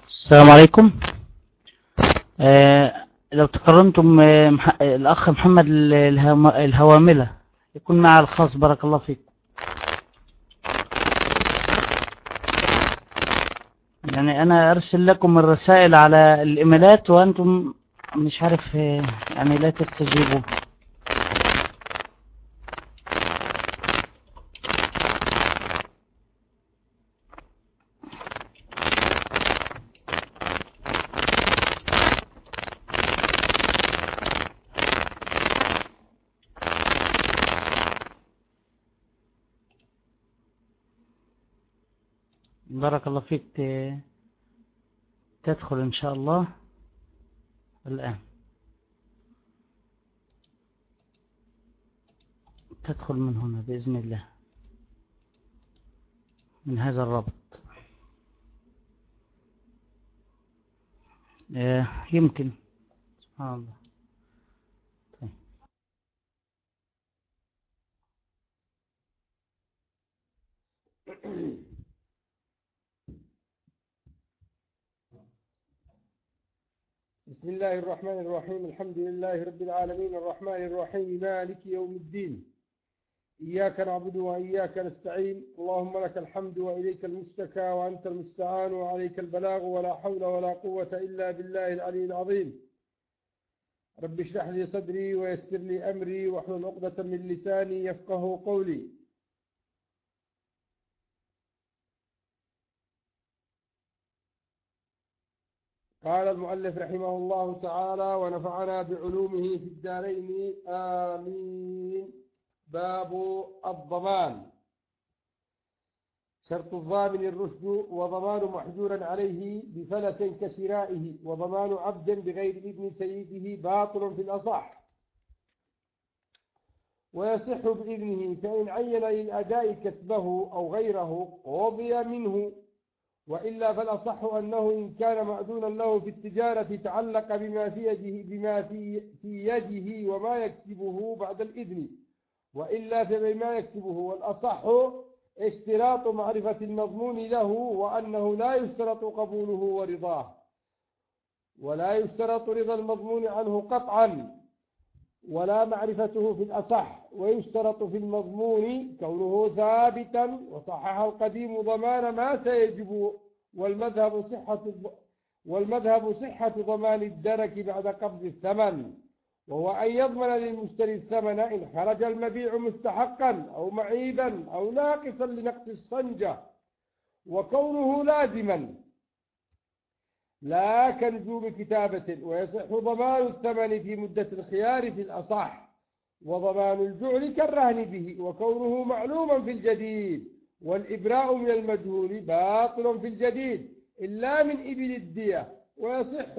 السلام عليكم. لو تكرمتم الأخ محمد الهواملة يكون مع الخاص، بارك الله فيك. يعني أنا أرسل لكم الرسائل على الإيميلات وأنتم مش عارف يعني لا تستجيبوا. بارك الله فيك. تدخل إن شاء الله الآن، تدخل من هنا بإذن الله، من هذا الرابط. يمكن. سبحان الله. طيب. بسم الله الرحمن الرحيم. الحمد لله رب العالمين الرحمن الرحيم مالك يوم الدين. إياك نعبد وإياك نستعين. اللهم لك الحمد وإليك المشتكى وأنت المستعان وعليك البلاغ ولا حول ولا قوة إلا بالله العلي العظيم. رب اشرح لي صدري ويسر لي أمري واحلل عقدة من لساني يفقه قولي. قال المؤلف رحمه الله تعالى ونفعنا بعلومه في الدارين آمين. باب الضمان. شرط الضامن الرشد، وضمان محجور عليه بفلس كشرائه، وضمان عبد بغير إذن سيده باطل في الأصح، ويصح بإذنه، فإن عين للأداء كسبه أو غيره قضي منه، وإلا فالأصح أنه إن كان مأذونا له في التجارة تعلق بما في يده وما يكسبه بعد الإذن، وإلا فبما يكسبه. والأصح اشتراط معرفة المضمون له، وأنه لا يشترط قبوله ورضاه، ولا يشترط رضا المضمون عنه قطعا ولا معرفته في الأصح، ويشترط في المضمون كونه ثابتا، وصحح القديم ضمان ما سيجب، والمذهب صحة ضمان الدرك بعد قبض الثمن، وهو أن يضمن للمشتري الثمن إن خرج المبيع مستحقا أو معيبا أو ناقصا لنقص الصنجة، وكونه لازما لا كنجوم كتابة. ويصح ضمان الثمن في مدة الخيار في الأصح، وضمان الجعل كالرهن به، وكونه معلوما في الجديد، والإبراء من المجهول باطل في الجديد إلا من إبل الدية، ويصح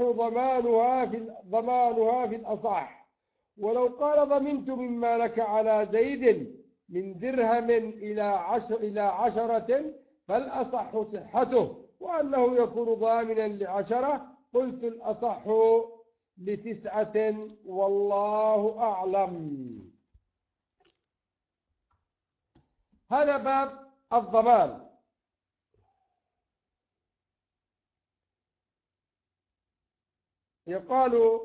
ضمانها في الأصح. ولو قال ضمنت مما لك على زيد من درهم إلى 10 فالأصح صحته، وأنه يكون ضامنا ل10. قلت الأصح ل9 والله أعلم. هذا باب الضمان. يقال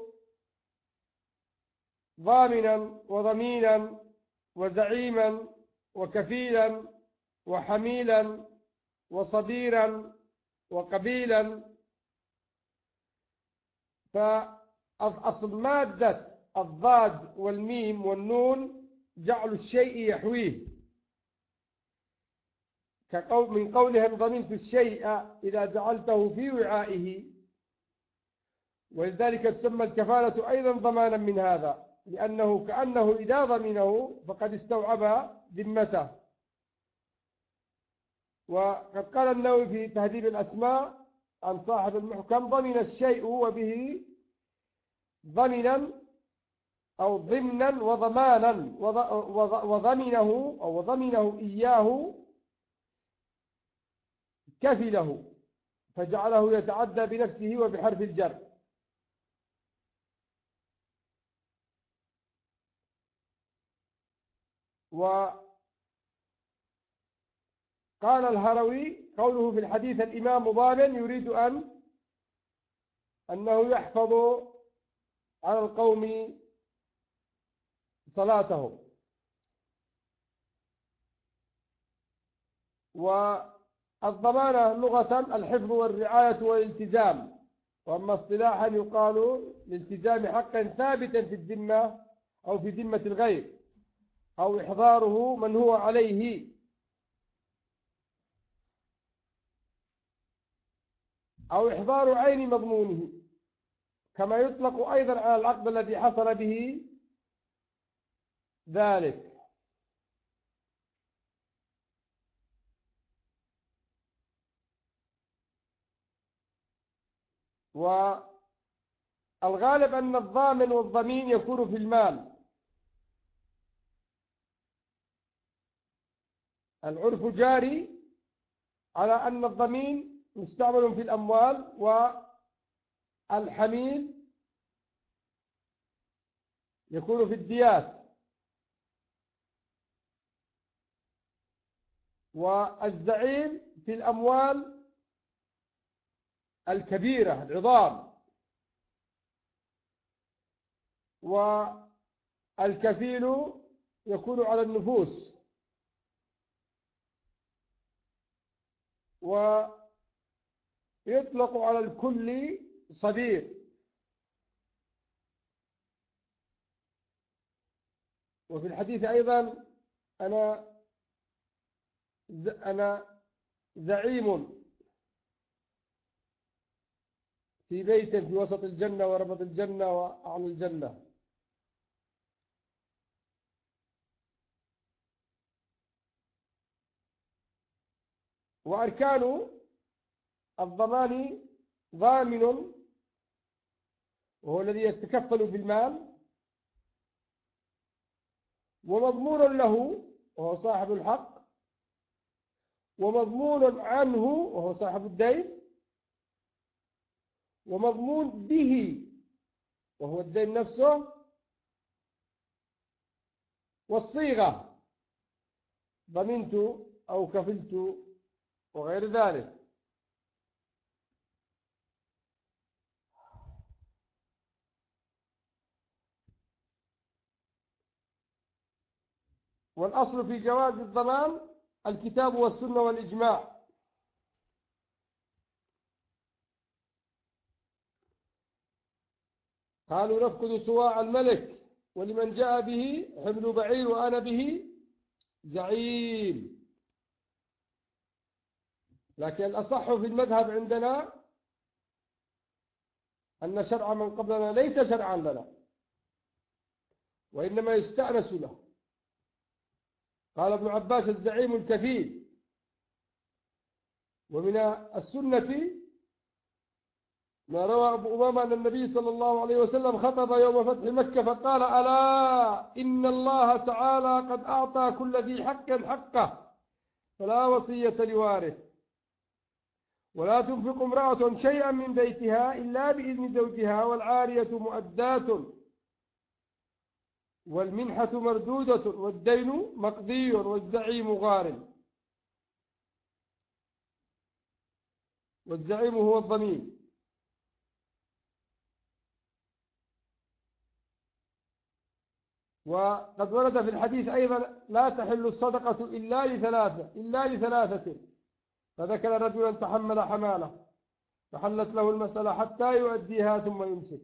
ضامنا وضمينا وزعيما وكفيلا وحميلا وصديرا وقبيلا. فأصل مادة الضاد والميم والنون جعل الشيء يحويه، من قولهم ضمنت الشيء إذا جعلته في وعائه، ولذلك تسمى الكفالة أيضا ضمانا من هذا، لأنه كأنه إذا ضمنه فقد استوعب ذمته. وقد قال النووي في تهذيب الأسماء عن صاحب المحكم: ضمن الشيء وبه ضمنا أو ضمنا وضمانا، وضمنه أو ضمنه إياه كفله، فجعله يتعدى بنفسه وبحرف الجر. وقال الهروي: قوله في الحديث الإمام ضامن يريد أن أنه يحفظ على القوم صلاتهم. والضمانة لغة الحفظ والرعاية والالتزام، وأما اصطلاحا يقال لالتزام حقا ثابتا في الذمة أو في ذمة الغير، أو إحضاره من هو عليه، أو إحضار عين مضمونه، كما يطلق أيضا على العقد الذي حصل به ذلك. والغالب أن الضامن والضمين يكون في المال. العرف جاري على أن الضمين مستعمل في الأموال، والحميل يكون في الديات، والزعيم في الأموال الكبيرة العظام، والكفيل يكون على النفوس، ويطلق على الكل صديق. وفي الحديث أيضا أنا زعيم في بيت في وسط الجنة وربط الجنة وأعلى الجنة. وأركان الضمان: ضامن وهو الذي يتكفل بالمال، ومضمون له وهو صاحب الحق، ومضمون عنه وهو صاحب الدين، ومضمون به وهو الدين نفسه، والصيغة: ضمنت أو كفلت وغير ذلك. والأصل في جواز الضمان الكتاب والسنة والإجماع. قالوا نفقد صواع الملك، ولمن جاء به حمل بعير وأنا به زعيم. لكن الأصح في المذهب عندنا أن شرع من قبلنا ليس شرعا لنا، وإنما يستأنس له. قال ابن عباس: الزعيم الكفيل. ومن السنة ما روى أبو أمامة أن النبي صلى الله عليه وسلم خطب يوم فتح مكة فقال: ألا إن الله تعالى قد أعطى كل ذي حق حقه، فلا وصية لوارث، ولا تنفق امرأة شيئا من بيتها إلا بإذن زوجها، والعارية مؤداة، والمنحة مردودة، والدين مقضي، والزعيم غارم. والزعيم هو الضمين. وقد ورد في الحديث أيضا: لا تحل الصدقة إلا لثلاثة، فذكر رجلا تحمل حمالة فحلت له المسألة حتى يؤديها ثم يمسك،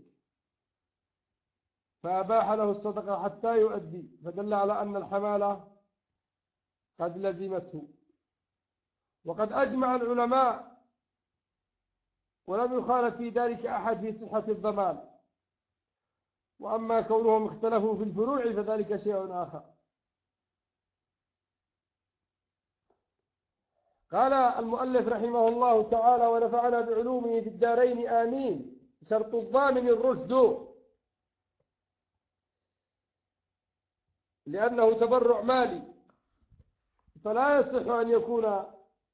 فأباح له الصدقة حتى يؤدي، فدل على أن الحمالة قد لزمته. وقد أجمع العلماء ولم يخالف في ذلك أحد في صحة الضمان، وأما كونهم اختلفوا في الفروع فذلك شيء آخر. قال المؤلف رحمه الله تعالى ونفعنا بعلومه في الدارين آمين: شرط الضامن الرشد، لأنه تبرع مالي، فلا يصح أن يكون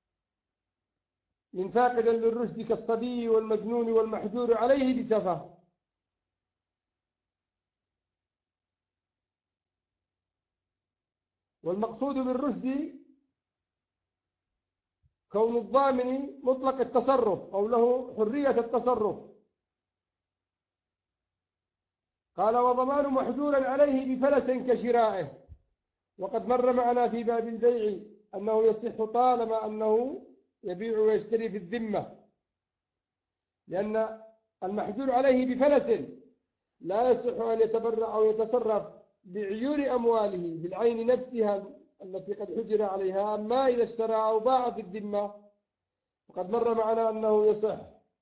من فاقدا للرشد كالصبي والمجنون والمحجور عليه بسفه. والمقصود بالرشد كون الضامن مطلق التصرف أو له حرية التصرف، قال وضمان محجور عليه بفلس كشرائه. وقد مر معنا في باب البيع أنه يصح طالما أنه يبيع ويشتري في الذمة، لأن المحجور عليه بفلس لا يصح أن يتبرع أو يتصرف بعيون أمواله بالعين نفسها التي قد حجر عليها. أما إذا اشترى أو باع في الذمة وقد مر معنا أنه يصح.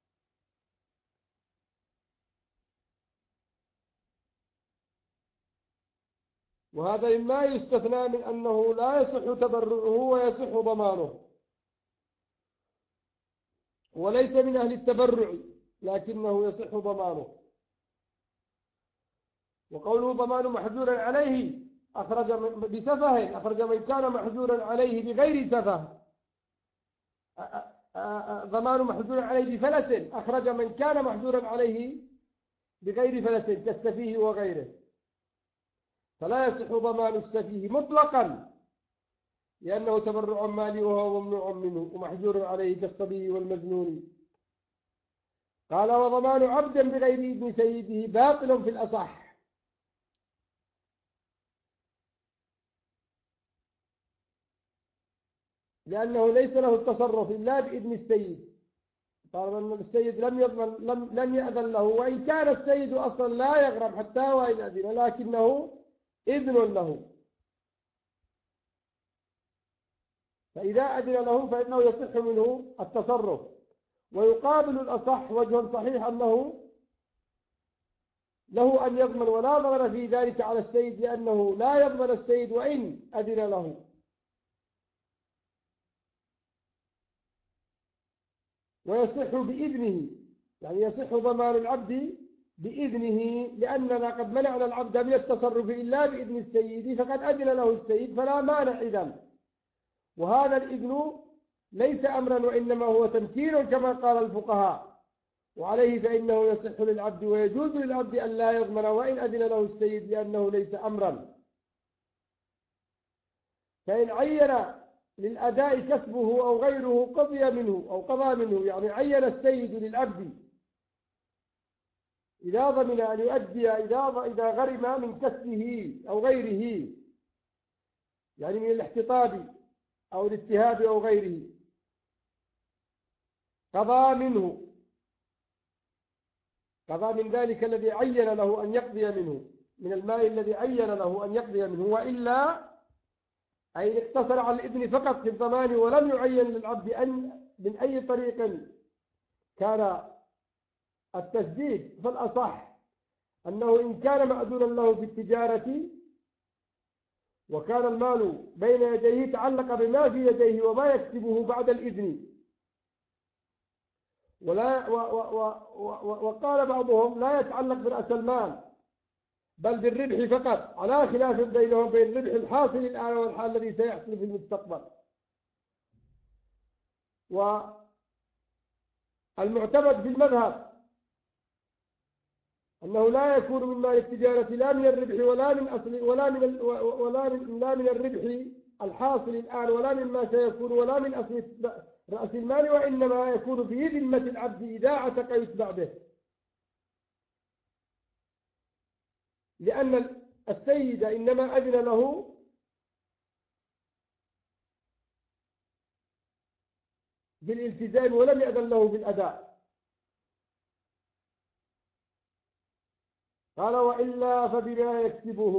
وهذا مما يستثنى من أنه لا يصح تبرعه ويصح ضمانه، وليس من أهل التبرع لكنه يصح ضمانه. وقوله ضمان محجور عليه أخرج بسفه، أخرج من كان محجورا عليه بغير سفه. ضمان محجور عليه بفلس أخرج من كان محجورا عليه بغير فلس كالسفيه وغيره، فلا يصح ضمان السفيه مطلقا لأنه تبرع مالي وهو ممنوع منه ومحجور عليه كالصبي والمجنون. قال وضمان عبد بغير إذن سيده باطل في الأصح، لأنه ليس له التصرف إلا بإذن السيد، طالما أن السيد لم يأذن له، وإن كان السيد أصلا لا يغرم حتى وإن أذن، لكنه إذن له. فإذا أذن له فإنه يصح منه التصرف. ويقابل الأصح وجه صحيح أنه له أن يضمن ولا ضرر في ذلك على السيد، لأنه لا يضمن السيد وإن أذن له. ويصح بإذنه، يعني يصح ضمان العبد بإذنه، لأننا قد منعنا العبد من التصرف إلا بإذن السيد، فقد أذن له السيد فلا مانع إذن. وهذا الإذن ليس أمرا وإنما هو تمكين كما قال الفقهاء، وعليه فإنه يصح للعبد ويجوز للعبد أن لا يضمن وإن أذن له السيد، لأنه ليس أمرا. فإن عين للأداء كسبه أو غيره قضي منه أو قضى منه، يعني عين السيد للعبد إذا ضمن أن يؤدي إذا غرم من كسبه أو غيره، يعني من الاحتطاب أو الاتهاب أو غيره، قضى منه، قضى من ذلك الذي عين له أن يقضي منه، من المال الذي عين له أن يقضي منه. وإلا أي اقتصر على الإذن فقط في الضمان ولم يعين للعبد أن من أي طريق كان التسديد، فالأصح أنه إن كان مأذونا له في التجارة وكان المال بين يديه تعلق بما في يديه وما يكسبه بعد الإذن، وقال بعضهم لا يتعلق برأس المال بل بالربح فقط، على خلاف بينهم بين الربح الحاصل الآن والحال الذي سيحصل في المستقبل. والمعتمد في المذهب أنه لا يكون من مال التجارة لا من الربح ولا من أصل لا من الربح الحاصل الآن ولا مما سيكون ولا من أصل رأس المال، وإنما يكون في ذمة العبد إذا عتق يتبع به، لأن السيد إنما أذن له بالالتزام ولم يأذن له بالأداء. قال وإلا فبما يكسبه،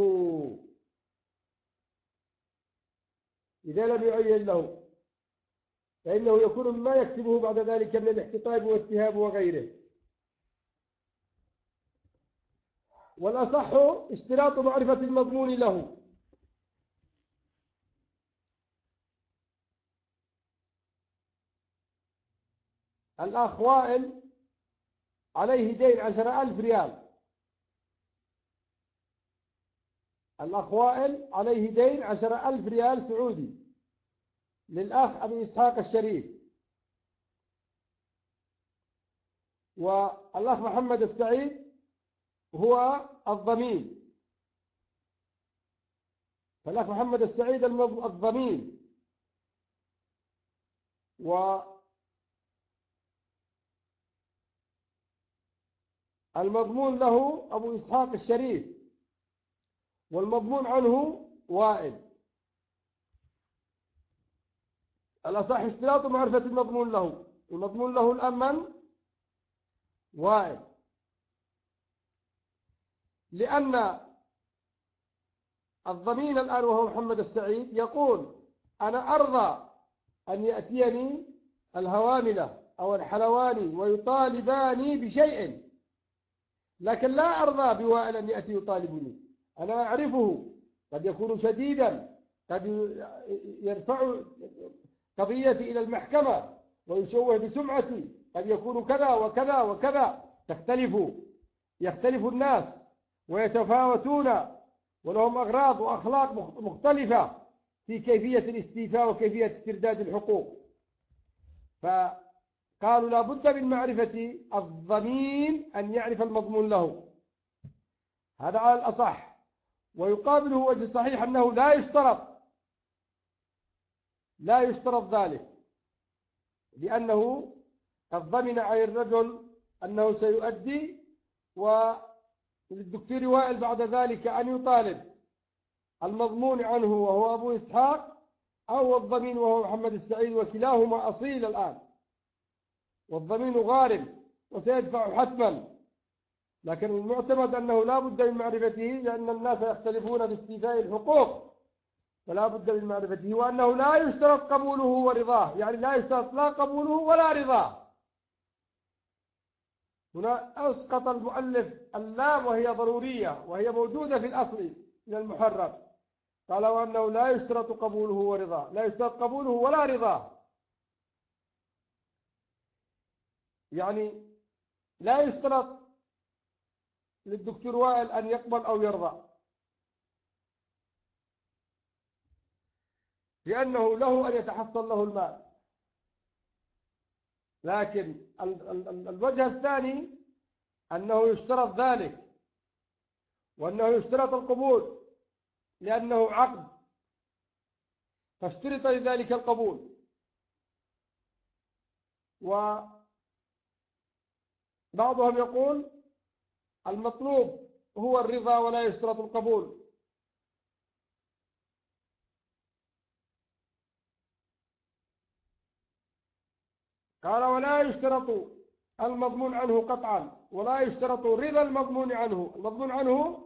إذا لم يعين له فإنه يكون مما يكسبه بعد ذلك من الاحتطاب والاتهاب وغيره. والأصح اشتراط معرفة المضمون له، الأخ وائل عليه دين 10,000 ريال، الأخ وائل عليه دين 10,000 ريال سعودي للأخ أبي إسحاق الشريف، والأخ محمد السعيد هو الضمين، فالأخ محمد السعيد الضمين، المضمون له أبو إسحاق الشريف، والمضمون عنه وائل. الأصح اشتراط معرفة المضمون له. المضمون له الآن من؟ وائل، لأن الضمين الآن وهو محمد السعيد يقول أنا أرضى أن يأتيني الهواملة أو الحلواني ويطالباني بشيء، لكن لا أرضى بوائل أن يأتي يطالبني. أنا أعرفه، قد يكون شديدا، قد يرفع قضيتي إلى المحكمة ويشوه بسمعتي، قد يكون كذا وكذا وكذا. يختلف الناس ويتفاوتون ولهم أغراض وأخلاق مختلفة في كيفية الاستيفاء وكيفية استرداد الحقوق. فقالوا لا بد من معرفة الضمين أن يعرف المضمون له. هذا على الأصح. ويقابله وجه الصحيح أنه لا يشترط ذلك، لأنه قد ضمن على الرجل أنه سيؤدي، وللدكتور وائل بعد ذلك أن يطالب المضمون عنه وهو أبو إسحاق أو الضمين وهو محمد السعيد، وكلاهما أصيل الآن، والضمين غارم وسيدفع حتما. لكن المعتمد أنه لا بد من معرفته، لأن الناس يختلفون في استيفاء الحقوق، فلا بد من معرفته. وأنه لا يشترط قبوله ورضاه، يعني لا يشترط لا قبوله ولا رضاه. هنا أسقط المؤلف اللام وهي ضرورية، وهي موجودة في الأصل من المحرر. قال وأنه لا يشترط قبوله ورضاه، لا يشترط قبوله ولا رضاه، يعني لا يشترط للدكتور وائل أن يقبل أو يرضى، لأنه له أن يتحصل له المال. لكن الوجه الثاني أنه يشترط ذلك، وأنه يشترط القبول لأنه عقد، فاشترط لذلك القبول. وبعضهم يقول المطلوب هو الرضا ولا يشترط القبول. قال ولا يشترط المضمون عنه قطعا، ولا يشترط رضا المضمون عنه. المضمون عنه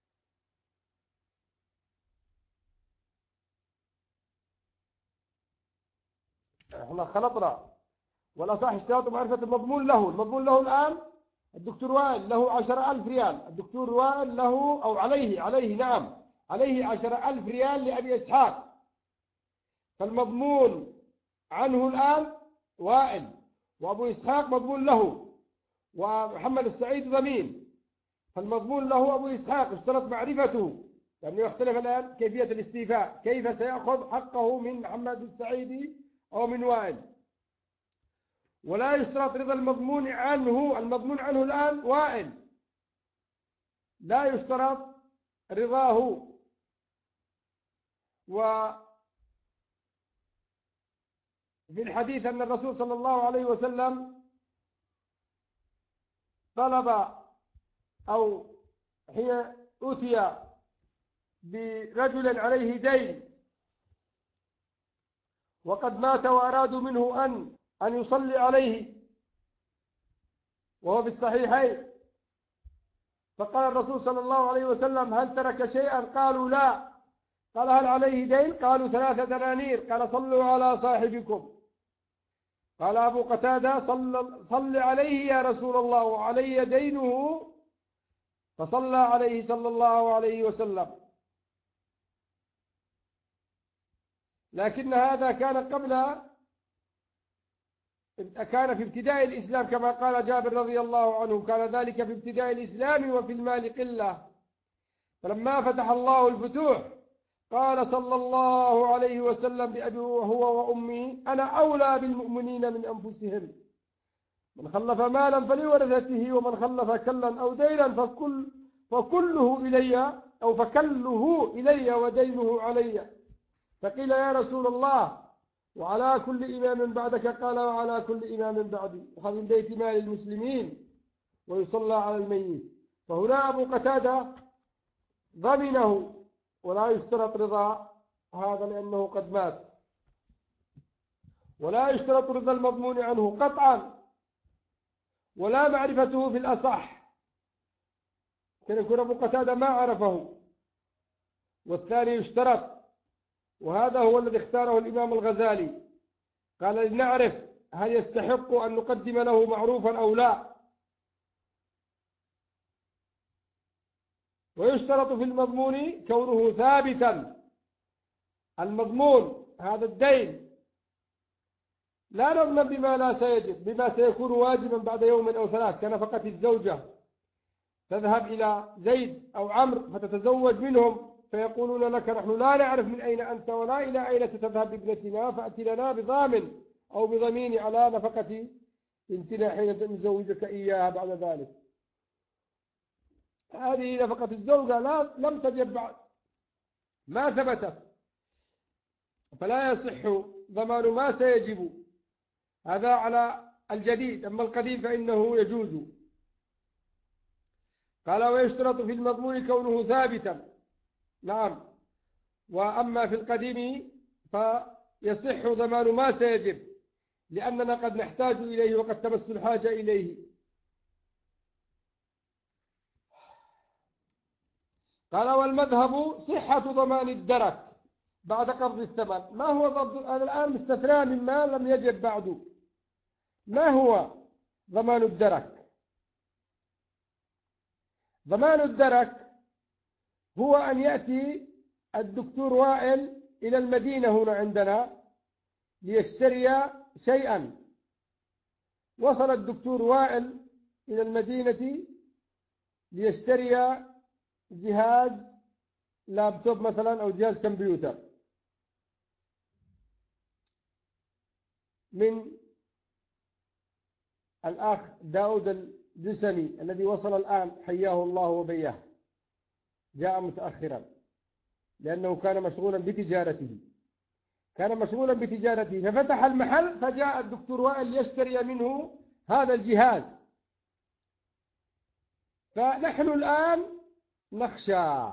احنا خلطنا، والأصح اشتراط معرفة المضمون له. المضمون له الآن الدكتور وائل له 10,000 ريال، الدكتور وائل له أو عليه نعم عليه 10,000 ريال لأبي إسحاق. فالمضمون عنه الآن وائل، وأبو إسحاق مضمون له، ومحمد السعيد ضمين. فالمضمون له أبو إسحاق اشترط معرفته، لأنه يختلف الآن كيفية الاستيفاء، كيف سيأخذ حقه من محمد السعيد أو من وائل. ولا يشترط رضا المضمون عنه. المضمون عنه الآن وائل، لا يشترط رضاه. وفي الحديث أن الرسول صلى الله عليه وسلم طلب أو حين أتي برجل عليه دين وقد مات وأرادوا منه أن يصلي عليه وهو في الصحيحين، فقال الرسول صلى الله عليه وسلم هل ترك شيئا؟ قالوا لا. قال هل عليه دين؟ قالوا 3 دنانير. قال صلوا على صاحبكم. قال أبو قتادة صل عليه يا رسول الله وعلي دينه، فصلى عليه صلى الله عليه وسلم. لكن هذا كان في ابتداء الإسلام، كما قال جابر رضي الله عنه كان ذلك في ابتداء الإسلام وفي المال قلة. فلما فتح الله الفتوح قال صلى الله عليه وسلم بأبي هو وأمي أنا أولى بالمؤمنين من أنفسهم، من خلف مالا فلورثته، ومن خلف كلا أو دينا فكله إلي أو فكله إلي ودينه علي. فقيل يا رسول الله وعلى كل إمام بعدك؟ قال وعلى كل إمام بعدي. وهذا من بيت مال المسلمين ويصلى على الميت. فهنا أبو قتادة ضمنه ولا يشترط رضا هذا لأنه قد مات، ولا يشترط رضا المضمون عنه قطعا، ولا معرفته في الأصح، كان يكون أبو قتادة ما عرفه. والثاني يشترط، وهذا هو الذي اختاره الإمام الغزالي، قال لنعرف هل يستحق أن نقدم له معروفا أو لا. ويشترط في المضمون كونه ثابتا. المضمون هذا الدين لا نضمن بما لا سيجب، بما سيكون واجبا بعد يوم أو ثلاث، كنفقة الزوجة تذهب إلى زيد أو عمرو فتتزوج منهم فيقولون لك نحن لا نعرف من أين أنت ولا إلى أين تذهب بابنتنا، فأتي لنا بضامن أو بضمين على نفقة بنتنا حين نزوجك إياها بعد ذلك. هذه نفقة الزوجة لم تجب بعد، ما ثبتت، فلا يصح ضمان ما سيجب، هذا على الجديد. أما القديم فإنه يجوز. قال ويشترط في المضمون كونه ثابتا، نعم. وأما في القديم فيصح ضمان ما سيجب، لأننا قد نحتاج إليه وقد تمس الحاجة إليه. قال والمذهب صحة ضمان الدرك بعد قبض الثمن. ما هو ضبط هذا الآن مستثنى مما لم يجب بعد؟ ما هو ضمان الدرك؟ ضمان الدرك هو أن يأتي الدكتور وائل إلى المدينة هنا عندنا ليشتري شيئا. وصل الدكتور وائل إلى المدينة ليشتري جهاز لابتوب مثلا أو جهاز كمبيوتر من الأخ داود الجسمي الذي وصل الآن حياه الله وبياه، جاء متأخرا لأنه كان مشغولا بتجارته، ففتح المحل فجاء الدكتور وائل ليشتري منه هذا الجهاز. فنحن الآن نخشى،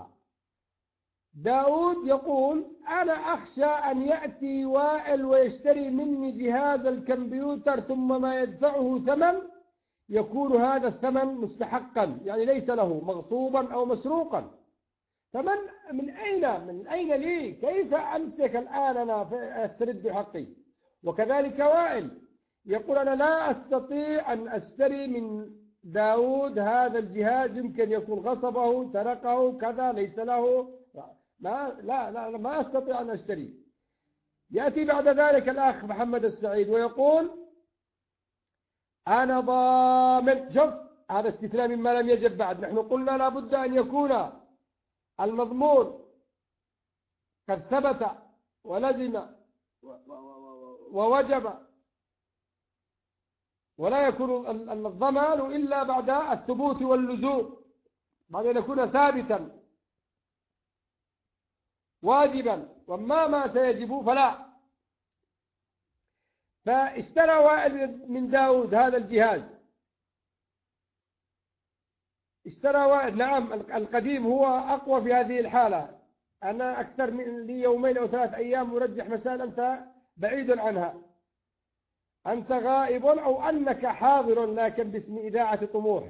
داود يقول أنا أخشى أن يأتي وائل ويشتري مني جهاز الكمبيوتر ثم ما يدفعه ثمن يكون هذا الثمن مستحقا، يعني ليس له مغصوبا أو مسروقا. من أين لي؟ كيف أمسك الآن أنا أسترد حقي؟ وكذلك وائل يقول أنا لا أستطيع أن أشتري من داود هذا الجهاز، يمكن يكون غصبه سرقه كذا ليس له، ما أستطيع أن أشتري. يأتي بعد ذلك الأخ محمد السعيد ويقول أنا ضامن. شوف هذا استثناء مما لم يجب بعد. نحن قلنا لابد أن يكون المضمون قد ثبت ولزم ووجب، ولا يكون الضمان إلا بعد الثبوت واللزوم، بعد أن يكون ثابتا واجبا. وما ما سيجب فلا. فاشترى وائل من داود هذا الجهاز، اشترى وائل. نعم القديم هو أقوى في هذه الحالة. أنا أكثر من لي يومين أو 3 أيام مرجح مسائل أنت بعيد عنها، أنت غائب أو أنك حاضر لكن باسم إذاعة طموح،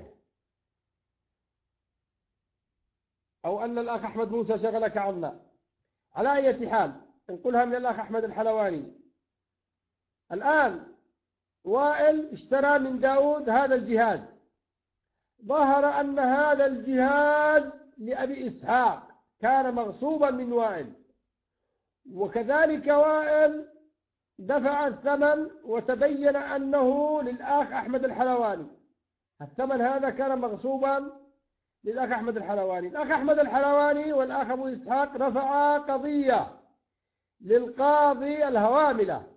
أو أن الأخ أحمد موسى شغلك عنا. على أي حال نقولها من الأخ أحمد الحلواني. الآن وائل اشترى من داود هذا الجهاز، ظهر أن هذا الجهاز لأبي إسحاق كان مغصوبا من وائل، وكذلك وائل دفع الثمن وتبين أنه للأخ أحمد الحلواني. الثمن هذا كان مغصوبا للأخ أحمد الحلواني. الأخ أحمد الحلواني والأخ أبو إسحاق رفعا قضية للقاضي الهواملة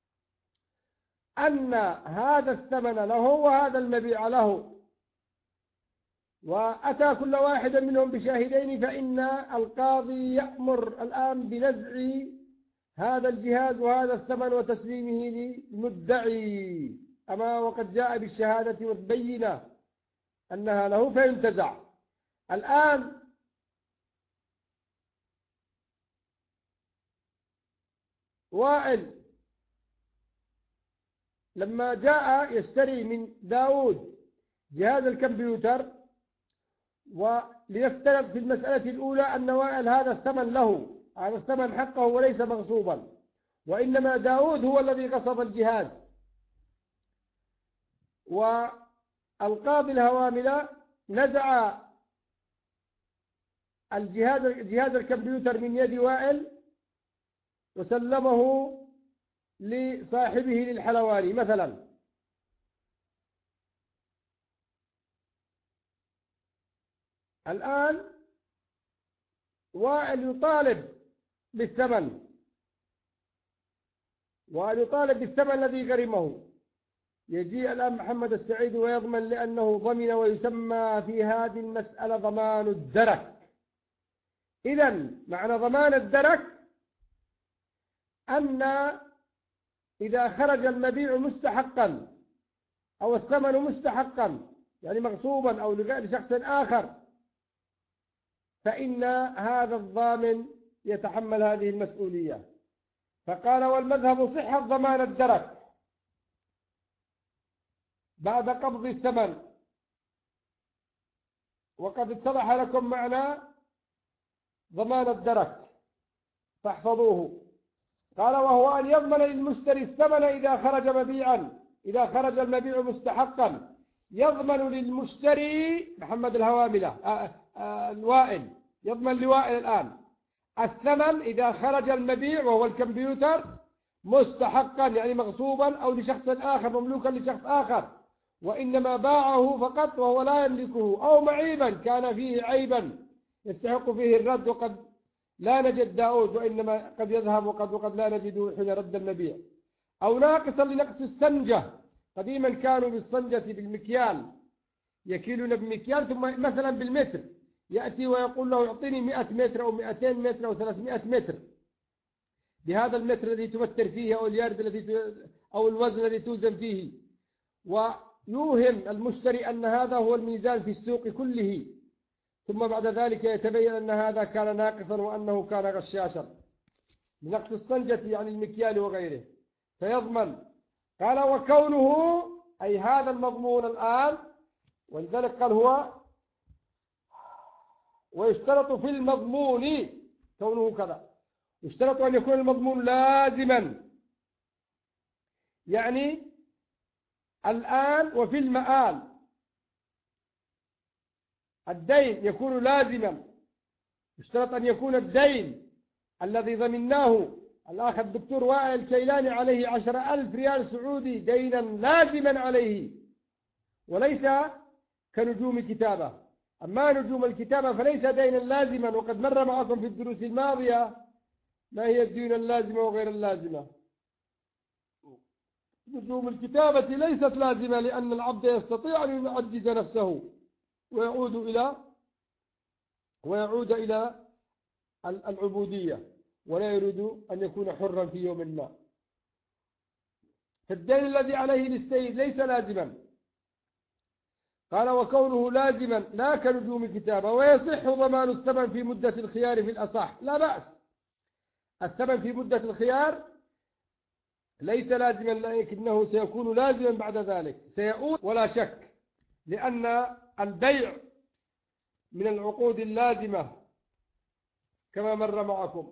أن هذا الثمن له وهذا المبيع له، وأتى كل واحد منهم بشاهدين، فإن القاضي يأمر الآن بنزع هذا الجهاز وهذا الثمن وتسليمه للمدعي، أما وقد جاء بالشهادة والبينة أنها له فينتزع. الآن وائل لما جاء يشتري من داود جهاز الكمبيوتر، ولنفترض في المسألة الأولى أن وائل هذا الثمن له، هذا الثمن حقه وليس مغصوبا، وإنما داود هو الذي غصب الجهاز، والقاضي الهواملة نزع جهاز الكمبيوتر من يد وائل وسلمه لصاحبه للحلواني مثلا. الآن وائل يطالب بالثمن، وأن يطالب بالثمن الذي غرمه. يجيء الآن محمد السعيد ويضمن لأنه ضمن، ويسمى في هذه المسألة ضمان الدرك. إذن معنى ضمان الدرك أن إذا خرج المبيع مستحقا أو الثمن مستحقا يعني مغصوبا أو لغير شخص آخر، فإن هذا الضامن يتحمل هذه المسؤولية. فقال والمذهب صحة ضمان الدرك بعد قبض الثمن. وقد اتضح لكم معنى ضمان الدرك فاحفظوه. قال وهو أن يضمن للمشتري الثمن إذا خرج مبيعا، إذا خرج المبيع مستحقا يضمن للمشتري محمد الهواملة الوائل، يضمن لوائل الآن الثمن إذا خرج المبيع وهو الكمبيوتر مستحقا يعني مغصوبا أو لشخص آخر مملوكا لشخص آخر، وإنما باعه فقط وهو لا يملكه، أو معيبا كان فيه عيبا يستحق فيه الرد وقد لا نجد داود، وإنما قد يذهب وقد لا نجده حين رد المبيع، أو ناقصا لنقص السنجة. قديما كانوا بالسنجة بالمكيال يكيلون بمكيال ثم مثلا بالمتر، يأتي ويقول له يعطيني 100 متر أو 200 متر أو 300 متر بهذا المتر الذي تمتر فيه أو اليارد الذي أو الوزن الذي توزن فيه، ويوهم المشتري أن هذا هو الميزان في السوق كله، ثم بعد ذلك يتبين أن هذا كان ناقصا وأنه كان غشاشا لنقص السنجة يعني المكيال وغيره فيضمن. قال وكونه أي هذا المضمون الآن، ولذلك قال هو ويشترط في المضمون كونه كذا، يشترط أن يكون المضمون لازما، يعني الآن وفي المآل الدين يكون لازما. يشترط أن يكون الدين الذي ضمناه الأخ الدكتور وائل الكيلاني عليه 10,000 ريال سعودي دينا لازما عليه، وليس كنجوم كتابة. أما نجوم الكتابة فليس دينا لازما، وقد مر معكم في الدروس الماضية ما هي الدين اللازمة وغير اللازمة. نجوم الكتابة ليست لازمة لأن العبد يستطيع أن يعجز نفسه ويعود إلى العبودية، ولا يريد أن يكون حرا في يوم ما. فالدين الذي عليه للسيد ليس لازما. قال وكونه لازما لا كنجوم الكتابة. ويصح ضمان الثمن في مدة الخيار في الأصح، لا بأس. الثمن في مدة الخيار ليس لازما لكنه سيكون لازما بعد ذلك، سيؤول ولا شك، لأن البيع من العقود اللازمة كما مر معكم.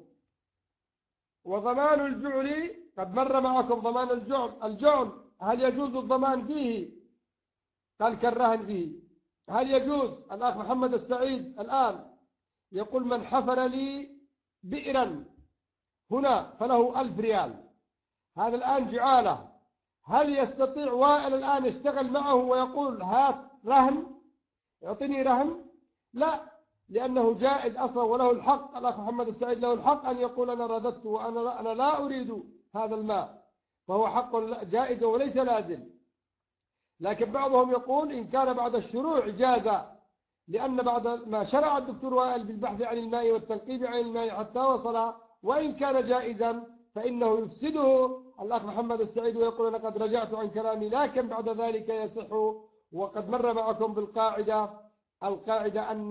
وضمان الجعل قد مر معكم ضمان الجعل هل يجوز الضمان فيه؟ قال كالرهن فيه. هل يجوز؟ الأخ محمد السعيد الآن يقول من حفر لي بئرا هنا فله 1000 ريال، هذا الآن جعالة. هل يستطيع وائل الآن يشتغل معه ويقول هات رهن يعطيني رهن؟ لا، لأنه جائز أصلا وله الحق. الأخ محمد السعيد له الحق أن يقول أنا رددت وأنا لا أريد هذا الماء، فهو حق جائز وليس لازم. لكن بعضهم يقول إن كان بعد الشروع جاز، لأن بعد ما شرع الدكتور وائل بالبحث عن الماء والتنقيب عن الماء حتى وصل، وإن كان جائزا فإنه يفسده الأخ محمد السعيد ويقول أنا قد رجعت عن كلامي، لكن بعد ذلك يصح وقد مر معكم القاعدة أن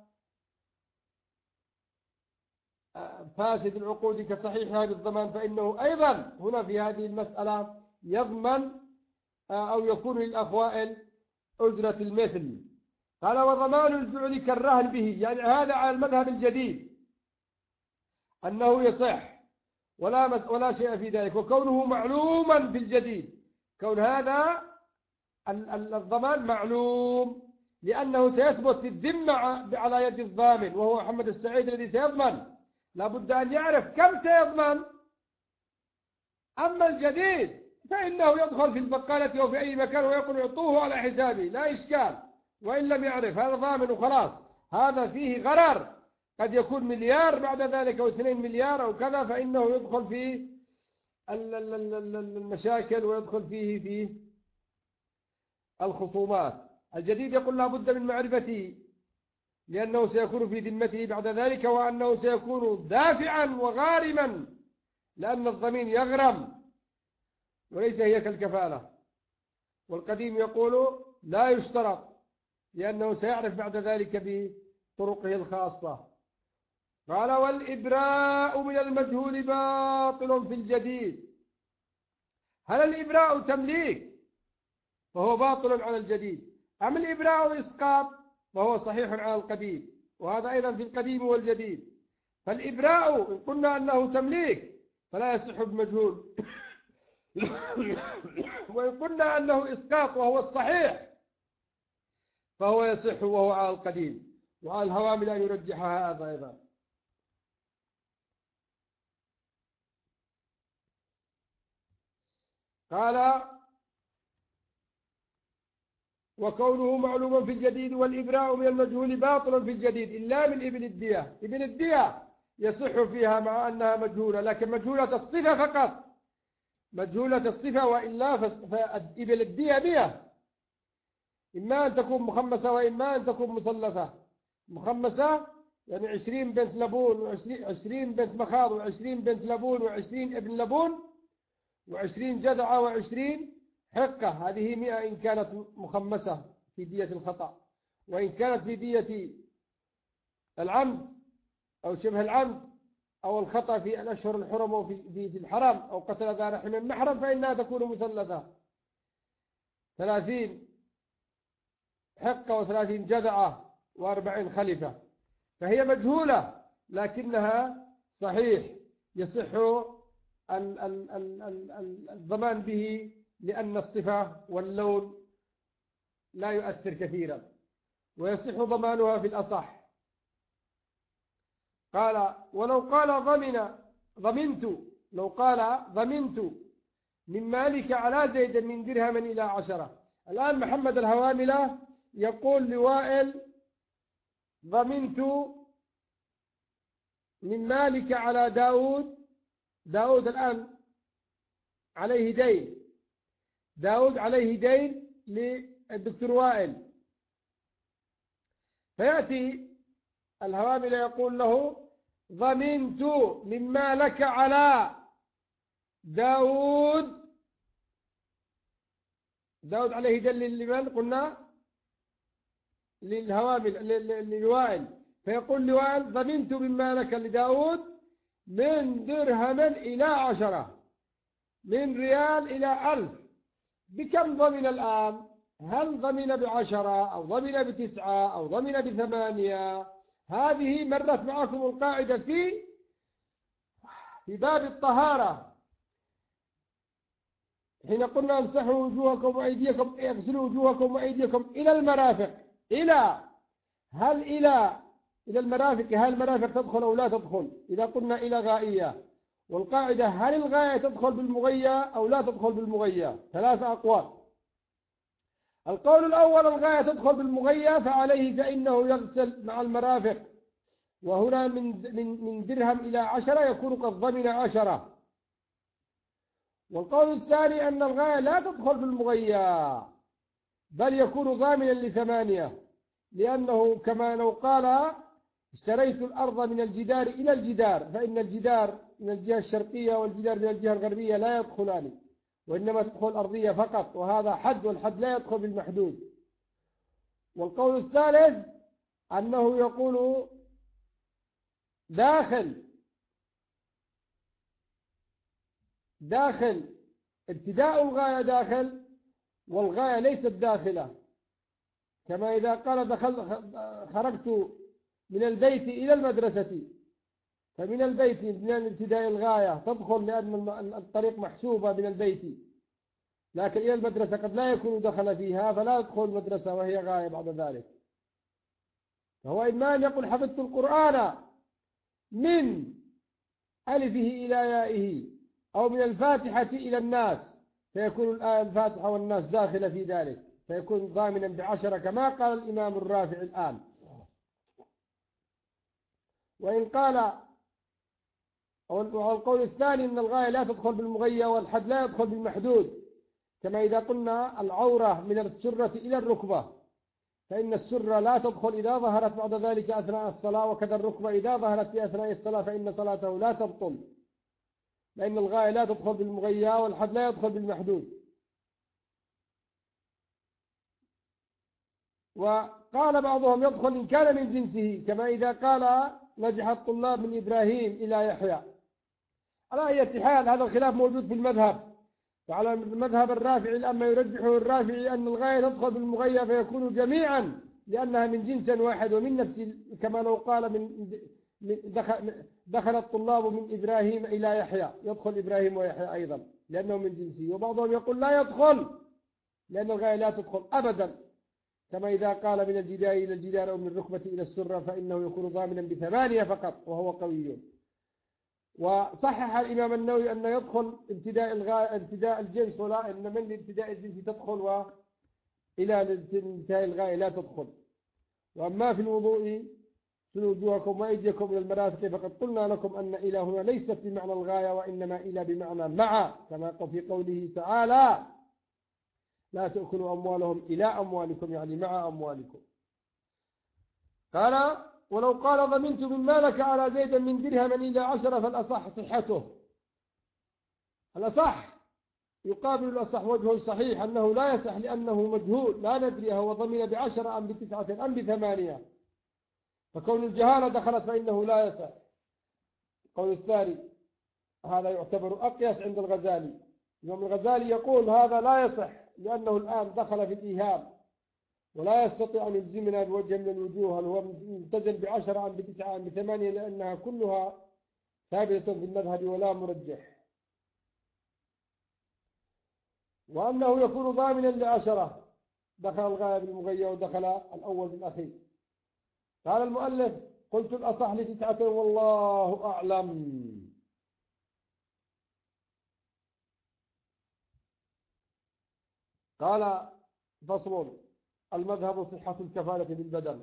فاسد العقود كصحيحها بالضمان، فإنه أيضا هنا في هذه المسألة يضمن أو يكون للأخوائل أجرة المثل. قال وضمان الجعل كالرهن به، يعني هذا على المذهب الجديد أنه يصح ولا شيء في ذلك، وكونه معلوما في الجديد، كون هذا الضمان معلوم لأنه سيثبت في الذمة على يد الضامن وهو محمد السعيد الذي سيضمن، لابد أن يعرف كم سيضمن. أما الجديد فإنه يدخل في البقالة أو في أي مكان ويقول اعطوه على حسابي لا إشكال، وإن لم يعرف هذا ضامن وخلاص. هذا فيه غرر، قد يكون مليار بعد ذلك أو 2 مليار أو كذا، فإنه يدخل في المشاكل ويدخل فيه الخصومات. الجديد يقول لابد من معرفته لأنه سيكون في ذمته بعد ذلك، وأنه سيكون دافعا وغارما لأن الضمين يغرم وليس هي كالكفالة. والقديم يقول لا يشترط لأنه سيعرف بعد ذلك بطرقه الخاصة. قال والإبراء من المجهول باطل في الجديد. هل الإبراء تمليك فهو باطل على الجديد، أم الإبراء إسقاط فهو صحيح على القديم؟ وهذا أيضا في القديم والجديد. فالإبراء إن قلنا أنه تمليك فلا يصح بمجهول وإن قلنا أنه إسقاط وهو الصحيح فهو يصح وهو على القديم. وعلى الهوامل أن يرجحها هذا أيضا. قال وكونه معلوما في الجديد والإبراء من المجهول باطل في الجديد إلا من ابن الدية. ابن الدية يصح فيها مع أنها مجهولة، لكن مجهولة الصفة فقط، مجهولة الصفة، وإلا فإبن الدية 100، إما أن تكون مخمسة وإما أن تكون مثلثة. مخمسة يعني 20 بنت لبون و20 بنت مخاض و20 بنت لبون و20 ابن لبون و20 جدعة و20 حقة، هذه 100 إن كانت مخمسة في دية الخطأ. وإن كانت في دية العمد أو شبه العمد أو الخطأ في الأشهر الحرم أو في الحرم أو قتل ذا رحم محرم فإنها تكون مثلثة، 30 حقة و30 جدعة و40 خلفة، فهي مجهولة لكنها صحيح يصح الضمان به لأن الصفة واللون لا يؤثر كثيرا، ويصح ضمانها في الأصح. قال ولو قال ضمنت، لو قال ضمنت من مالك على زيد من درهم إلى 10. الآن محمد الهواملة يقول لوائل ضمنت من مالك على داود الآن عليه دين، داود عليه دين للدكتور وائل، فيأتي الهوامل يقول له ضمنت مما لك على داود عليه دين لمن قلنا للهوامل لوائل، فيقول لوائل ضمنت مما لك لداود من درهم إلى 10، من ريال إلى 1000. بكم ضمن الآن؟ هل ضمن ب10 أو ضمن ب9 أو ضمن ب8؟ هذه مرت معكم القاعدة في باب الطهارة حين قلنا امسحوا وجوهكم وأيديكم، اغسلوا وجوهكم وأيديكم إلى المرافق. هل إلى المرافق، هل المرافق تدخل أو لا تدخل؟ إذا قلنا إلى غائية، والقاعدة هل الغاية تدخل بالمغية أو لا تدخل بالمغية؟ 3 أقوال. القول الأول الغاية تدخل بالمغية، فإنه يغسل مع المرافق، وهنا من درهم إلى 10 يكون قد ضمن 10. والقول الثاني أن الغاية لا تدخل بالمغية بل يكون ضامنا ل8، لأنه كما لو قال اشتريت الأرض من الجدار إلى الجدار، فإن الجدار من الجهة الشرقية والجدار من الجهة الغربية لا يدخلان، وإنما تدخل الأرضية فقط، وهذا حد، والحد لا يدخل بالمحدود. والقول الثالث أنه يقول داخل ابتداء الغاية داخل، والغاية ليست داخلة، كما إذا قال خرجت من البيت إلى المدرسة، فمن البيت من ابتداء الغاية تدخل لأن الطريق محسوبة من البيت، لكن إلى المدرسة قد لا يكون دخل فيها فلا يدخل المدرسة وهي غاية بعد ذلك. فهو إما أن يقول حفظت القرآن من ألفه إلى يائه، أو من الفاتحة إلى الناس، فيكون الآية الفاتحة والناس داخلة في ذلك، فيكون ضامنا ب10 كما قال الإمام الرافعي الآن. وإن قال القول الثاني أن الغاية لا تدخل بالمغية والحد لا يدخل بالمحدود، كما إذا قلنا العورة من السرة إلى الركبة، فإن السرة لا تدخل إذا ظهرت بعد ذلك أثناء الصلاة، وكذا الركبة إذا ظهرت في أثناء الصلاة فإن صلاته لا تبطل، لأن الغاية لا تدخل بالمغية والحد لا يدخل بالمحدود. وقال بعضهم يدخل إن كان من جنسه، كما إذا قال نجح الطلاب من إبراهيم إلى يحيى. على أي حال هذا الخلاف موجود في المذهب، وعلى المذهب الرافعي الأما يرجحه الرافعي أن الغاية تدخل بالمغية فيكون جميعا لأنها من جنس واحد ومن نفس، كما لو قال دخل الطلاب من إبراهيم إلى يحيى، يدخل إبراهيم ويحيى أيضا لأنه من جنسه. وبعضهم يقول لا يدخل لأن الغاية لا تدخل أبدا، كما إذا قال من الجدار إلى الجدار أو من الركبة إلى السرة فإنه يكون ضامنا ب8 فقط وهو قوي. وصحح الإمام النووي أن يدخل ابتداء الجنس، ولا إن من ابتداء الجنس تدخل وإلى انتهاء الغاية لا تدخل. وأما في الوضوء سلوا وجوهكم وأيديكم إلى المرافق فقد قلنا لكم أن إلى هنا ليست بمعنى الغاية وإنما إلى بمعنى مع، كما في قوله تعالى لا تأكلوا أموالهم إلى أموالكم، يعني مع أموالكم. قال ولو قال ضمنت من مالك على زيد من درهم إلى 10 فالأصح صحته. الأصح يقابل الأصح وجهه صحيح أنه لا يصح لأنه مجهول لا ندري هو ضمن ب10 أم ب9 أم ب8، فكون الجهالة دخلت فإنه لا يصح. القول الثاني هذا يعتبر أقيس عند الغزالي. الإمام الغزالي يقول هذا لا يصح لأنه الآن دخل في الإيهام ولا يستطيع أن يلزمنا بوجه من الوجوه هل هو ملتزم ب10 أم ب9 أم ب8، لأنها كلها ثابتة في المذهب ولا مرجح. وأنه يكون ضامنا ل10 دخل الغاية بالمغية ودخل الأول بالأخير. قال المؤلف قلت الأصح ل9 والله أعلم. قال فصل المذهب صحة الكفالة بالبدن.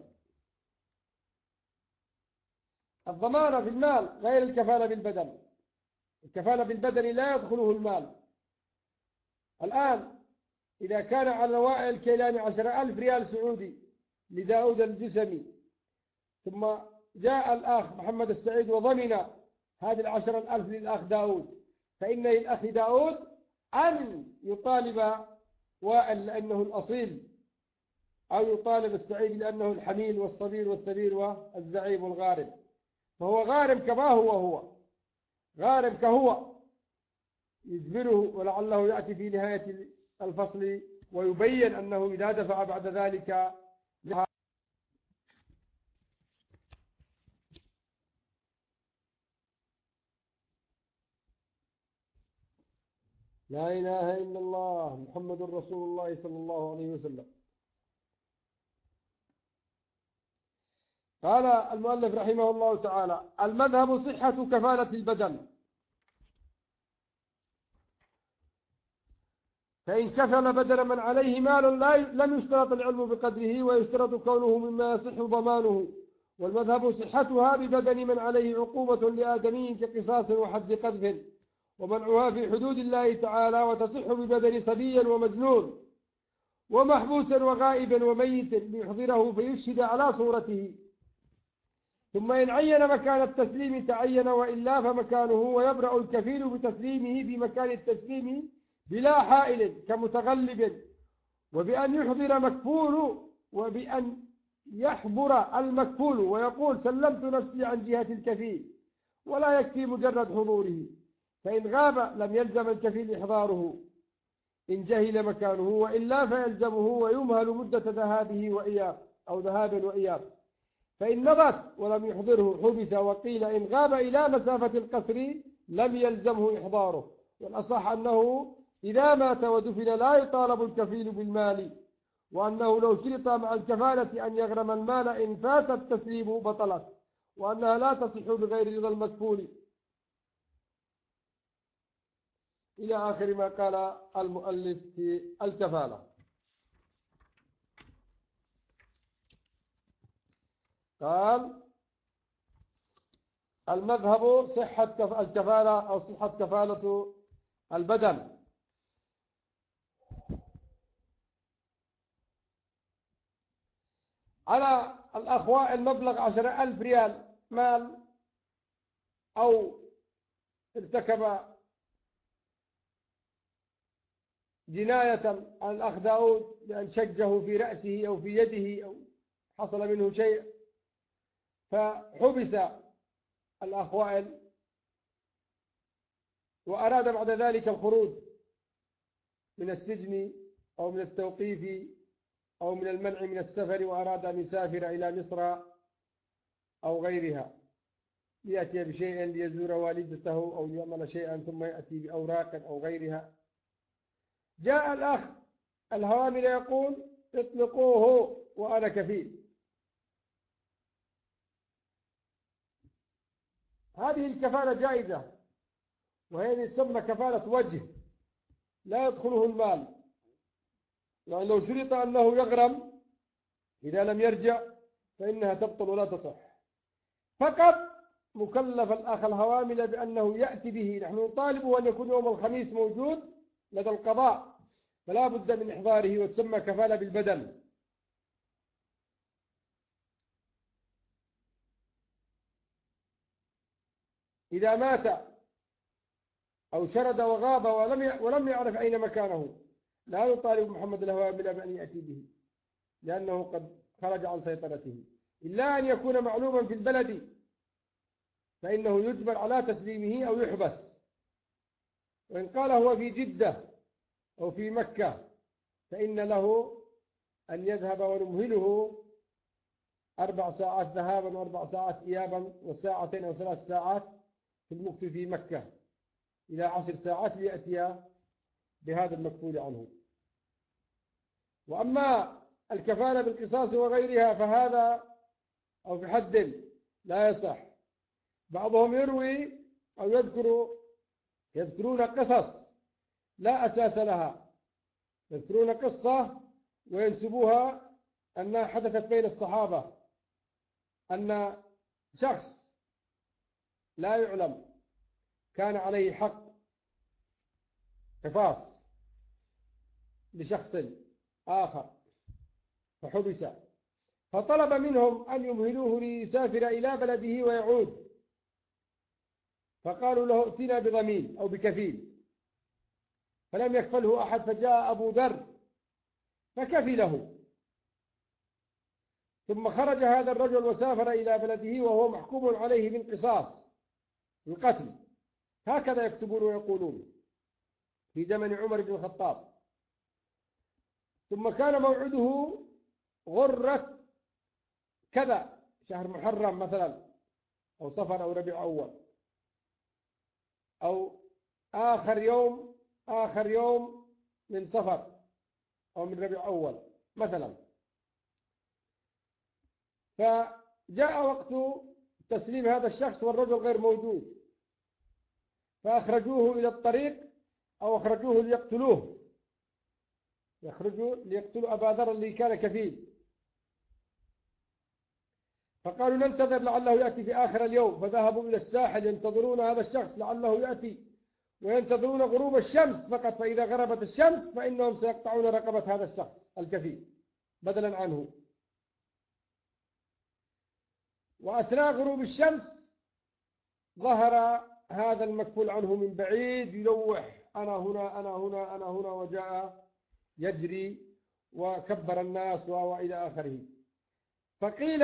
الضمانة في المال غير الكفالة بالبدن. الكفالة بالبدن لا يدخله المال. الآن إذا كان على وائل الكيلاني 10,000 ريال سعودي لداود الجسمي، ثم جاء الأخ محمد السعيد وضمن هذه 10,000 للأخ داود، فإن للأخ داود أن يطالب وائل لأنه الأصيل، أو يطالب السعيد لأنه الحميل والصبير والثبير والزعيم والغارم. فهو غارم كما هو غارم كهو يجبره، ولعله يأتي في نهاية الفصل ويبين أنه إذا دفع بعد ذلك لا إله إلا الله محمد رسول الله صلى الله عليه وسلم. قال المؤلف رحمه الله تعالى المذهب صحة كفالة البدن. فإن كفل بدن من عليه مال لم يشترط العلم بقدره، ويشترط كونه مما يصح ضمانه. والمذهب صحتها ببدن من عليه عقوبة لآدمي كقصاص وحد قذف، ومنعها في حدود الله تعالى، وتصح ببدن صبي ومجنون ومحبوس وغائب وميت ليحضره فيشهد على صورته، ثم إن عين مكان التسليم تعين، وإلا فمكانه، ويبرأ الكفيل بتسليمه في مكان التسليم بلا حائل كمتغلب، وبأن يحضر مكفول وبأن يحضر المكفول ويقول سلمت نفسي عن جهة الكفيل، ولا يكفي مجرد حضوره، فإن غاب لم يلزم الكفيل إحضاره إن جهل مكانه، وإلا فيلزمه ويمهل مدة ذهابه وإياب أو ذهاب وإياب، فإن مضت ولم يحضره حبس. وقيل إن غاب إلى مسافة القصر لم يلزمه إحضاره، والأصح أنه إذا مات ودفن لا يطالب الكفيل بالمال، وأنه لو شرط مع الكفالة أن يغرم المال إن فات التسليم بطلت، وأنها لا تصح بغير رضا المكفول، إلى آخر ما قال المؤلف في الكفالة. قال المذهب صحة الكفالة أو صحة كفالة البدن. على الأخوة المبلغ 10,000 ريال مال، أو ارتكب جناية على الأخ داود بأن شجه في رأسه أو في يده أو حصل منه شيء، فحبس الأخ وائل وأراد بعد ذلك الخروج من السجن أو من التوقيف أو من المنع من السفر، وأراد أن يسافر إلى مصر أو غيرها ليأتي بشيء ليزور والدته أو يعمل شيئا ثم يأتي بأوراق أو غيرها. جاء الأخ الهوامل يقول اطلقوه وأنا كفيل. هذه الكفالة جائزة، وهي تسمى كفالة وجه، لا يدخله المال، يعني لو شرط أنه يغرم إذا لم يرجع فإنها تبطل ولا تصح. فقط مكلف الأخ الهوامل بأنه يأتي به، نحن نطالبه أن يكون يوم الخميس موجود لدى القضاء، فلا بد من إحضاره، وتسمى كفالة بالبدن. إذا مات أو شرد وغاب ولم يعرف أين مكانه لا يطالب محمد الهوامل بأن يأتي به، لأنه قد خرج عن سيطرته، إلا أن يكون معلوما في البلد فإنه يجبر على تسليمه أو يحبس. وإن قال هو في جدة أو في مكة فإن له أن يذهب ونمهله 4 ساعات ذهابا و4 ساعات إيابا وساعتين أو 3 ساعات في المكث في مكة إلى 10 ساعات ليأتي بهذا المكفول عنه. وأما الكفالة بالقصاص وغيرها فهذا أو في حد لا يصح. بعضهم يروي أو يذكرون قصص لا أساس لها، يذكرون قصة وينسبوها أنها حدثت بين الصحابة، أن شخص لا يعلم كان عليه حق قصاص لشخص آخر فحبس، فطلب منهم أن يمهلوه ليسافر إلى بلده ويعود، فقالوا له ائتنا بضمين أو بكفيل، فلم يكفله أحد، فجاء أبو ذر فكفله، ثم خرج هذا الرجل وسافر إلى بلده وهو محكوم عليه بالقصاص القتل. هكذا يكتبون ويقولون في زمن عمر بن الخطاب. ثم كان موعده غرة كذا شهر محرم مثلا أو صفر أو ربيع أول أو آخر يوم من صفر أو من ربيع أول مثلا. فجاء وقت تسليم هذا الشخص والرجل غير موجود، فأخرجوه إلى الطريق أو أخرجوه ليقتلوه، يخرجوا ليقتلوا أبا ذر اللي كان كفيل، فقالوا ننتظر لعله يأتي في آخر اليوم، فذهبوا إلى الساحل ينتظرون هذا الشخص لعله يأتي، وينتظرون غروب الشمس فقط، فإذا غربت الشمس فإنهم سيقطعون رقبة هذا الشخص الكفيل بدلا عنه. وأثناء غروب الشمس ظهر هذا المكفول عنه من بعيد يلوح أنا هنا أنا هنا أنا هنا، وجاء يجري وكبر الناس وإلى آخره. فقيل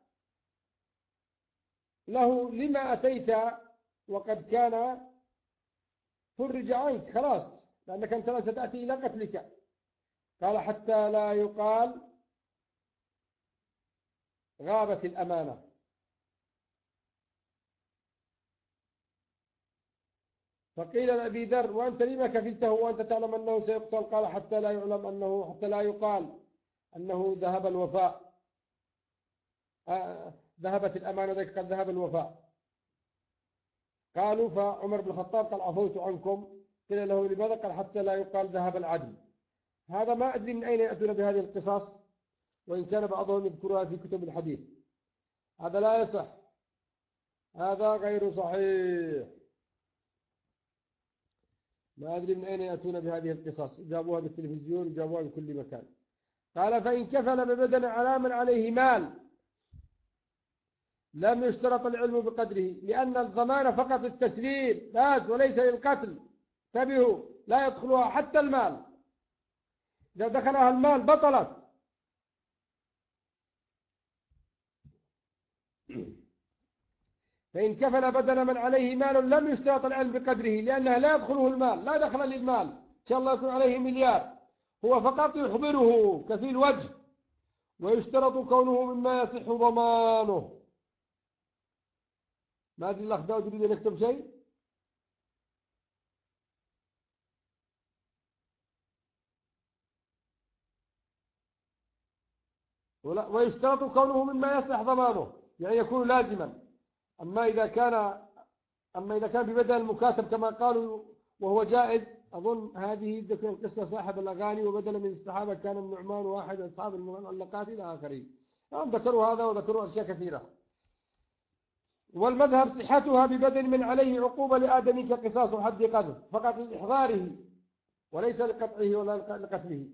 له لما أتيت وقد كان فرج عنك خلاص، لأنك أنت ستأتي إلى قتلك. قال حتى لا يقال غابت الأمانة. فقيل لأبي ذر وأنت لما كفلته وأنت تعلم أنه سيقتل؟ قال حتى لا يعلم أنه، حتى لا يقال أنه ذهب الوفاء، ذهبت الأمانة ذلك قد ذهب الوفاء. قالوا فعمر بن الخطاب قال عفوت عنكم. قيل له لماذا؟ قال حتى لا يقال ذهب العدل. هذا ما أدري من أين يأتون بهذه القصص، وإن كان بعضهم يذكرها في كتب الحديث. هذا لا يصح، هذا غير صحيح. ما أدري من أين يأتون بهذه القصص، جابوها بالتلفزيون جابوها بكل مكان. قال فإن كفل ببدن على من عليه مال لم يشترط العلم بقدره، لأن الضمان فقط التسليم بس وليس للقتل. انتبهوا، لا يدخلها حتى المال، إذا دخلها المال بطلت. فإن كفل بدن من عليه مال لم يشترط العلم بقدره، لأنها لا يدخله المال، لا دخل للمال. إن شاء الله يكون عليه مليار، هو فقط يحضره كفيل وجه، ويشترط كونه مما يصح ضمانه. ما أدري الأخ داود يريد أن يكتب شيء؟ ويشترط كونه مما يصح ضمانه، يعني يكون لازما. أما إذا كان ببدل المكاتب كما قالوا وهو جائز، أظن هذه ذكر القصة صاحب الأغاني وبدل من الصحابة كان النعمان واحد أصحاب المعلقات إلى آخره. ذكروا هذا وذكروا أشياء كثيرة. والمذهب صحتها ببدن من عليه عقوبة لآدم كقصاص حد قذف، فقط لإحضاره وليس لقطعه ولا لقتله.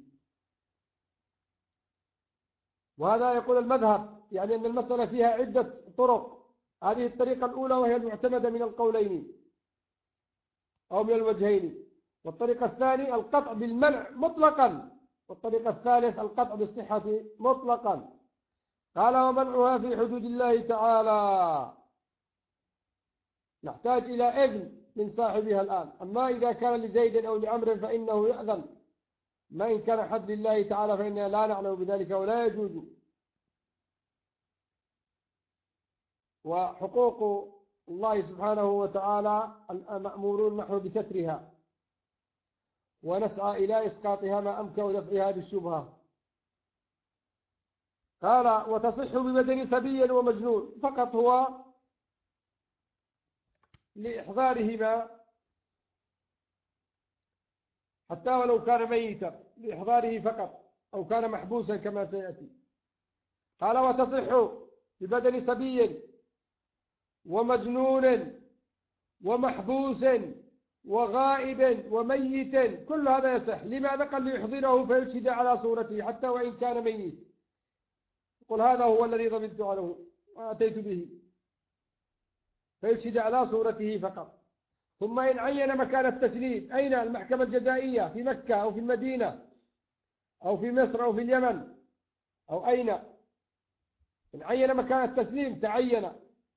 وهذا يقول المذهب، يعني أن المسألة فيها عدة طرق. هذه الطريقة الأولى وهي المعتمدة من القولين أو من الوجهين، والطريقة الثانية القطع بالمنع مطلقا، والطريقة الثالث القطع بالصحة مطلقا. قال ومنعها في حدود الله تعالى نحتاج إلى إذن من صاحبها الآن. أما إذا كان لزيد أو لعمر فإنه يأذن، ما إن كان حد لله تعالى فإننا لا نعلم بذلك ولا يجوز. وحقوق الله سبحانه وتعالى المأمورون نحن بسترها، ونسعى إلى إسقاطها ما أمكن ودفعها بالشبهة. قال وتصح ببدن سبي ومجنون، فقط هو لإحضارهما حتى ولو كان ميتا، لإحضاره فقط، أو كان محبوسا كما سيأتي. قال وتصح ببدن سبي ومجنون ومحبوس وغائب وميت، كل هذا يصح. لماذا؟ قال ليحضره فيشهد على صورته حتى وإن كان ميت. قل هذا هو الذي ضمنت عنه وأتيت به، فيشهد على صورته فقط. ثم إن عين مكان التسليم، أين؟ المحكمة الجزائية في مكة أو في المدينة أو في مصر أو في اليمن أو أين. إن عين مكان التسليم تعين،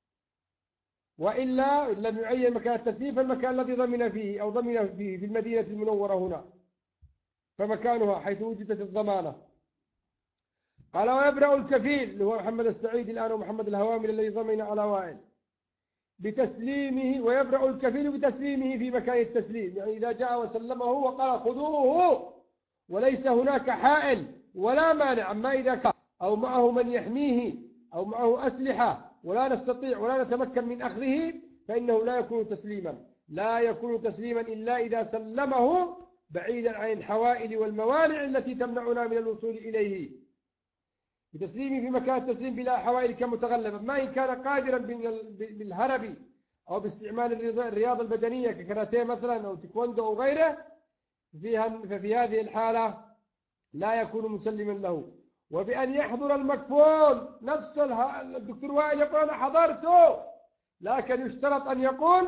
وإلا لم يعين مكان التسليم فالمكان الذي ضمن فيه أو ضمن فيه في المدينة المنورة هنا فمكانها حيث وجدت الضمانة. قال ويبرأ الكفيل اللي هو محمد السعيد الآن ومحمد الهوامل الذي ضمن على وائل بتسليمه، ويبرأ الكفيل بتسليمه في مكان التسليم، يعني إذا جاء وسلمه وقال خذوه وليس هناك حائل ولا مانع. أما إذا كان أو معه من يحميه أو معه أسلحة ولا نستطيع ولا نتمكن من أخذه فإنه لا يكون تسليما، لا يكون تسليما إلا إذا سلمه بعيدا عن الحوائل والموانع التي تمنعنا من الوصول إليه، بتسليمه في مكان التسليم بلا حوائل كمتغلبا. ما إن كان قادرا بالهرب أو باستعمال الرياضة البدنية ككاراتيه مثلا أو تيكوندو أو غيره، ففي هذه الحالة لا يكون مسلما له. وبأن يحضر المكفول، نفس الدكتور وائل يقول أنا حضرته، لكن يشترط أن يقول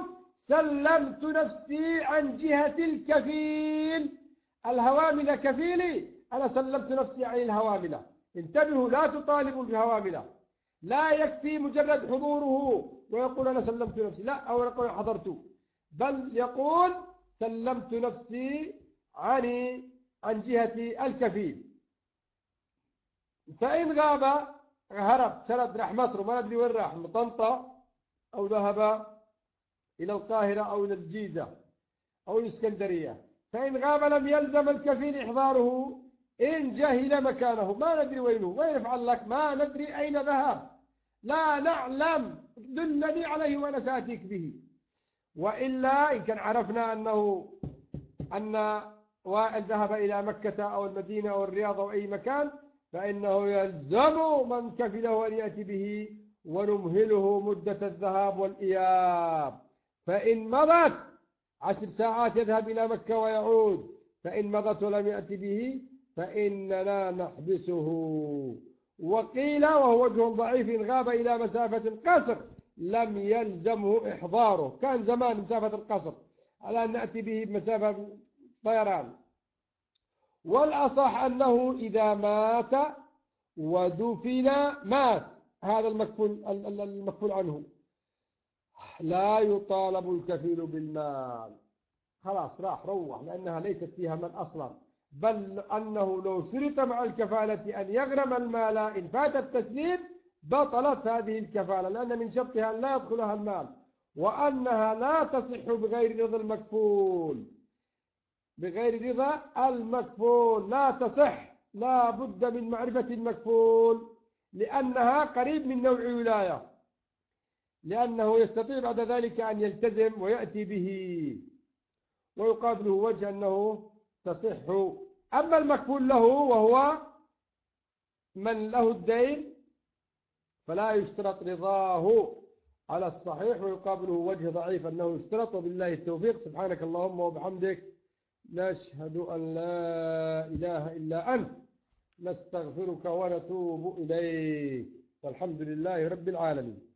سلمت نفسي عن جهة الكفيل. الهوامل كفيلي، أنا سلمت نفسي عن الهواملة. انتبهوا، لا تطالبوا بالهواملة. لا يكفي مجرد حضوره ويقول أنا سلمت نفسي، لا، أو يقول حضرت، بل يقول سلمت نفسي عن جهة الكفيل. فإن غاب، هرب، سرد، راح مصر، ما ندري وين راح، طنطا، أو ذهب إلى القاهرة أو إلى الجيزة أو الإسكندرية، فإن غاب لم يلزم الكفيل إحضاره إن جهل مكانه. ما ندري وينه، وين يفعل لك، ما ندري أين ذهب، لا نعلم، دلني عليه وأنا سأتيك به. وإلا إن كان عرفنا أن وائل ذهب إلى مكة أو المدينة أو الرياض أو أي مكان، فإنه يلزم من كفله أن يأتي به، ونمهله مدة الذهاب والإياب. فإن مضت 10 ساعات يذهب إلى مكة ويعود، فإن مضت ولم يأتي به فإننا نحبسه. وقيل وهو وجه ضعيف إن غاب إلى مسافة القصر لم يلزمه إحضاره. كان زمان مسافة القصر على أن نأتي به بمسافة طيران. والأصح أنه إذا مات ودفن مات هذا المكفول عنه، لا يطالب الكفيل بالمال، خلاص راح روح، لأنها ليست فيها من أصلا، بل أنه لو شرط مع الكفالة أن يغرم المال إن فات التسليم بطلت هذه الكفالة، لأن من شرطها أن لا يدخلها المال، وأنها لا تصح بغير رضا المكفول. بغير رضا المكفول لا تصح، لا بد من معرفة المكفول، لأنها قريب من نوع ولاية، لأنه يستطيع بعد ذلك أن يلتزم ويأتي به، ويقابله وجه أنه تصح. أما المكفول له وهو من له الدين فلا يشترط رضاه على الصحيح، ويقابله وجه ضعيف أنه يشترط. وبالله التوفيق. سبحانك اللهم وبحمدك، نشهد أن لا إله إلا أنت، نستغفرك ونتوب إليك، والحمد لله رب العالمين.